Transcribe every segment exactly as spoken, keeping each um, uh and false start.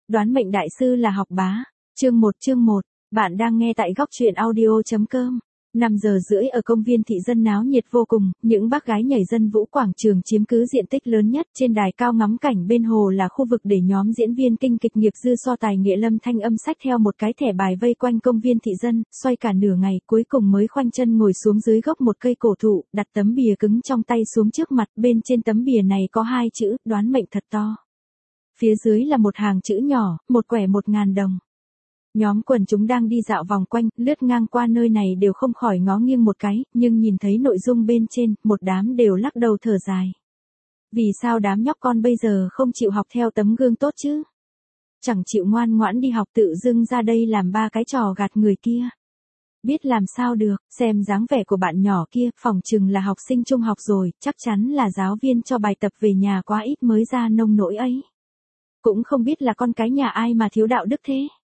Đoán mệnh đại sư là học bá. Chương một chương một, bạn đang nghe tại góc truyện audio.com. năm giờ rưỡi ở công viên thị dân náo nhiệt vô cùng, những bác gái nhảy dân vũ quảng trường chiếm cứ diện tích lớn nhất, trên đài cao ngắm cảnh bên hồ là khu vực để nhóm diễn viên kinh kịch nghiệp dư so tài nghệ Lâm Thanh Âm xách theo một cái thẻ bài vây quanh công viên thị dân, xoay cả nửa ngày, cuối cùng mới khoanh chân ngồi xuống dưới gốc một cây cổ thụ, đặt tấm bìa cứng trong tay xuống trước mặt, bên trên tấm bìa này có hai chữ, đoán mệnh thật to. Phía dưới là một hàng chữ nhỏ, một quẻ một ngàn đồng. Nhóm quần chúng đang đi dạo vòng quanh, lướt ngang qua nơi này đều không khỏi ngó nghiêng một cái, nhưng nhìn thấy nội dung bên trên, một đám đều lắc đầu thở dài. Vì sao đám nhóc con bây giờ không chịu học theo tấm gương tốt chứ? Chẳng chịu ngoan ngoãn đi học, tự dưng ra đây làm ba cái trò gạt người kia. Biết làm sao được, xem dáng vẻ của bạn nhỏ kia, phỏng chừng là học sinh trung học rồi, chắc chắn là giáo viên cho bài tập về nhà quá ít mới ra nông nỗi ấy. Cũng không biết là con cái nhà ai mà thiếu đạo đức thế.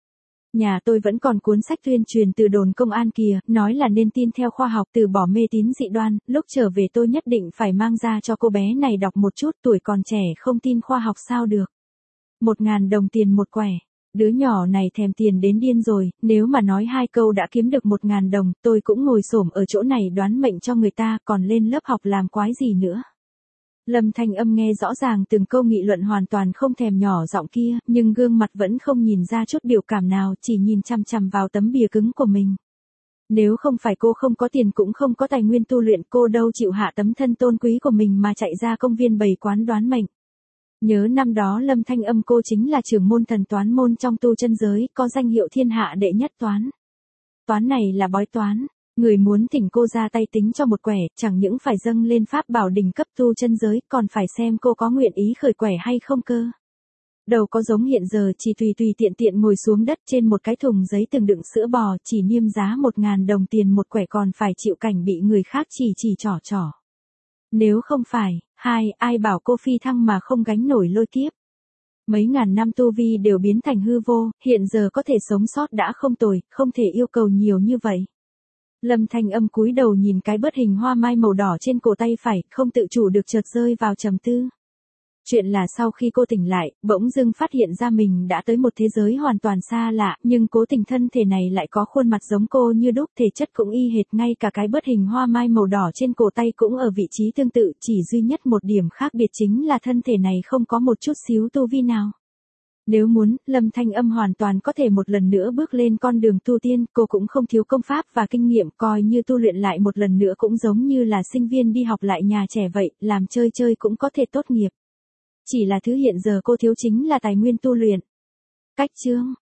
Nhà tôi vẫn còn cuốn sách tuyên truyền từ đồn công an kìa, nói là nên tin theo khoa học, từ bỏ mê tín dị đoan, lúc trở về tôi nhất định phải mang ra cho cô bé này đọc một chút, tuổi còn trẻ không tin khoa học sao được. Một ngàn đồng tiền một quẻ, đứa nhỏ này thèm tiền đến điên rồi, nếu mà nói hai câu đã kiếm được một ngàn đồng, tôi cũng ngồi xổm ở chỗ này đoán mệnh cho người ta, còn lên lớp học làm quái gì nữa. Lâm Thanh Âm nghe rõ ràng từng câu nghị luận, hoàn toàn không thèm nhỏ giọng kia, nhưng gương mặt vẫn không nhìn ra chút biểu cảm nào, chỉ nhìn chằm chằm vào tấm bìa cứng của mình. Nếu không phải cô không có tiền cũng không có tài nguyên tu luyện, cô đâu chịu hạ tấm thân tôn quý của mình mà chạy ra công viên bày quán đoán mệnh. Nhớ năm đó Lâm Thanh Âm cô chính là trưởng môn thần toán môn trong tu chân giới, có danh hiệu thiên hạ đệ nhất toán. Toán này là bói toán. Người muốn thỉnh cô ra tay tính cho một quẻ, chẳng những phải dâng lên pháp bảo đỉnh cấp tu chân giới, còn phải xem cô có nguyện ý khởi quẻ hay không cơ. Đầu có giống hiện giờ chỉ tùy tùy tiện tiện ngồi xuống đất trên một cái thùng giấy từng đựng sữa bò, chỉ niêm giá một ngàn đồng tiền một quẻ, còn phải chịu cảnh bị người khác chỉ chỉ trỏ trỏ. Nếu không phải, hai, ai bảo cô phi thăng mà không gánh nổi lôi kiếp. Mấy ngàn năm tu vi đều biến thành hư vô, hiện giờ có thể sống sót đã không tồi, không thể yêu cầu nhiều như vậy. Lâm Thanh Âm cúi đầu nhìn cái bớt hình hoa mai màu đỏ trên cổ tay phải, không tự chủ được chợt rơi vào trầm tư. Chuyện là sau khi cô tỉnh lại, bỗng dưng phát hiện ra mình đã tới một thế giới hoàn toàn xa lạ, nhưng cố tình thân thể này lại có khuôn mặt giống cô như đúc, thể chất cũng y hệt, ngay cả cái bớt hình hoa mai màu đỏ trên cổ tay cũng ở vị trí tương tự, chỉ duy nhất một điểm khác biệt chính là thân thể này không có một chút xíu tu vi nào. Nếu muốn, Lâm Thanh Âm hoàn toàn có thể một lần nữa bước lên con đường tu tiên, cô cũng không thiếu công pháp và kinh nghiệm, coi như tu luyện lại một lần nữa cũng giống như là sinh viên đi học lại nhà trẻ vậy, làm chơi chơi cũng có thể tốt nghiệp. Chỉ là thứ hiện giờ cô thiếu chính là tài nguyên tu luyện. Cách chương,